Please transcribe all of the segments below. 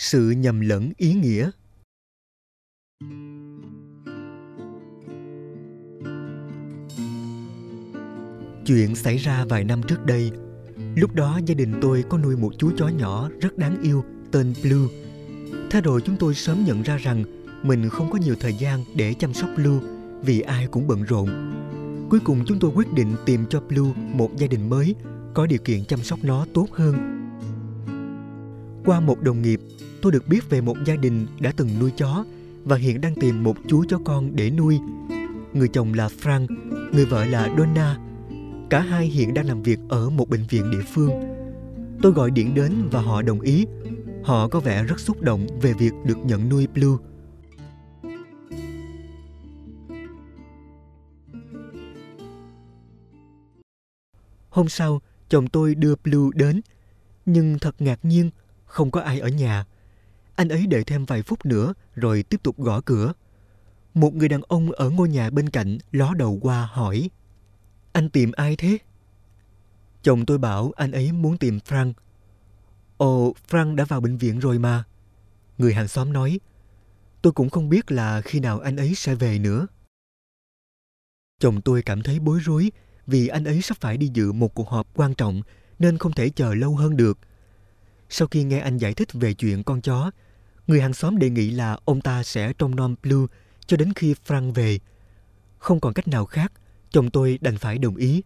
Sự nhầm lẫn ý nghĩa. Chuyện xảy ra vài năm trước đây. Lúc đó gia đình tôi có nuôi một chú chó nhỏ rất đáng yêu tên Blue. Thế rồi chúng tôi sớm nhận ra rằng mình không có nhiều thời gian để chăm sóc Blue vì ai cũng bận rộn. Cuối cùng chúng tôi quyết định tìm cho Blue một gia đình mới có điều kiện chăm sóc nó tốt hơn. Qua một đồng nghiệp, tôi được biết về một gia đình đã từng nuôi chó và hiện đang tìm một chú chó con để nuôi. Người chồng là Frank, người vợ là Donna. Cả hai hiện đang làm việc ở một bệnh viện địa phương. Tôi gọi điện đến và họ đồng ý. Họ có vẻ rất xúc động về việc được nhận nuôi Blue. Hôm sau, chồng tôi đưa Blue đến. Nhưng thật ngạc nhiên, không có ai ở nhà. Anh ấy đợi thêm vài phút nữa rồi tiếp tục gõ cửa. Một người đàn ông ở ngôi nhà bên cạnh ló đầu qua hỏi: "Anh tìm ai thế?" Chồng tôi bảo anh ấy muốn tìm Frank. "Ồ, Frank đã vào bệnh viện rồi mà," người hàng xóm nói. "Tôi cũng không biết là khi nào anh ấy sẽ về nữa." Chồng tôi cảm thấy bối rối vì anh ấy sắp phải đi dự một cuộc họp quan trọng nên không thể chờ lâu hơn được. Sau khi nghe anh giải thích về chuyện con chó, người hàng xóm đề nghị là ông ta sẽ trông nom Blue cho đến khi Frank về. Không còn cách nào khác, chồng tôi đành phải đồng ý.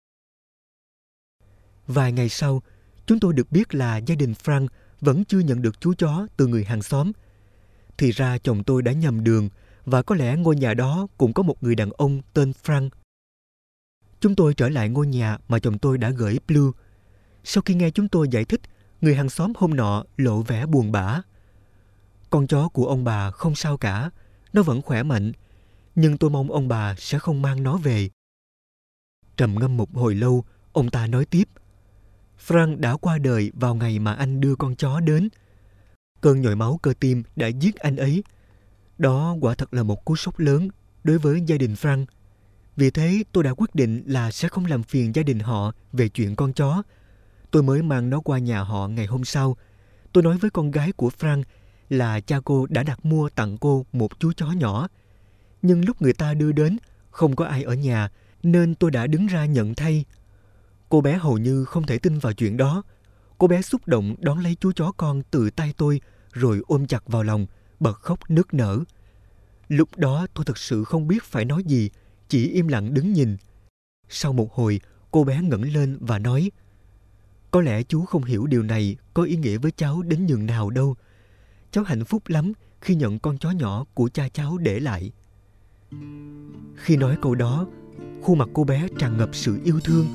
Vài ngày sau, chúng tôi được biết là gia đình Frank vẫn chưa nhận được chú chó từ người hàng xóm. Thì ra chồng tôi đã nhầm đường và có lẽ ngôi nhà đó cũng có một người đàn ông tên Frank. Chúng tôi trở lại ngôi nhà mà chồng tôi đã gửi Blue. Sau khi nghe chúng tôi giải thích, người hàng xóm hôm nọ lộ vẻ buồn bã. "Con chó của ông bà không sao cả, nó vẫn khỏe mạnh, nhưng tôi mong ông bà sẽ không mang nó về." Trầm ngâm một hồi lâu, ông ta nói tiếp: "Frank đã qua đời vào ngày mà anh đưa con chó đến. Cơn nhồi máu cơ tim đã giết anh ấy. Đó quả thật là một cú sốc lớn đối với gia đình Frank. Vì thế tôi đã quyết định là sẽ không làm phiền gia đình họ về chuyện con chó. Tôi mới mang nó qua nhà họ ngày hôm sau. Tôi nói với con gái của Frank là cha cô đã đặt mua tặng cô một chú chó nhỏ. Nhưng lúc người ta đưa đến, không có ai ở nhà nên tôi đã đứng ra nhận thay." Cô bé hầu như không thể tin vào chuyện đó. Cô bé xúc động đón lấy chú chó con từ tay tôi rồi ôm chặt vào lòng, bật khóc nức nở. Lúc đó tôi thực sự không biết phải nói gì, chỉ im lặng đứng nhìn. Sau một hồi, cô bé ngẩng lên và nói: "Có lẽ chú không hiểu điều này có ý nghĩa với cháu đến nhường nào đâu. Cháu hạnh phúc lắm khi nhận con chó nhỏ của cha cháu để lại." Khi nói câu đó, khuôn mặt cô bé tràn ngập sự yêu thương.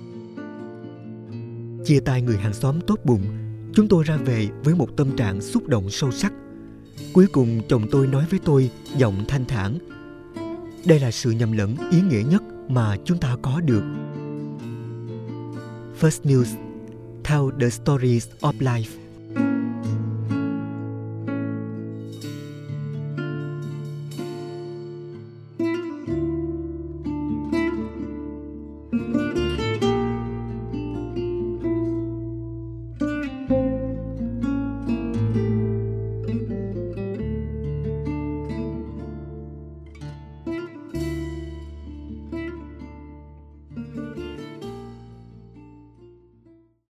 Chia tay người hàng xóm tốt bụng, chúng tôi ra về với một tâm trạng xúc động sâu sắc. Cuối cùng chồng tôi nói với tôi giọng thanh thản: "Đây là sự nhầm lẫn ý nghĩa nhất mà chúng ta có được." First News, tell the stories of life.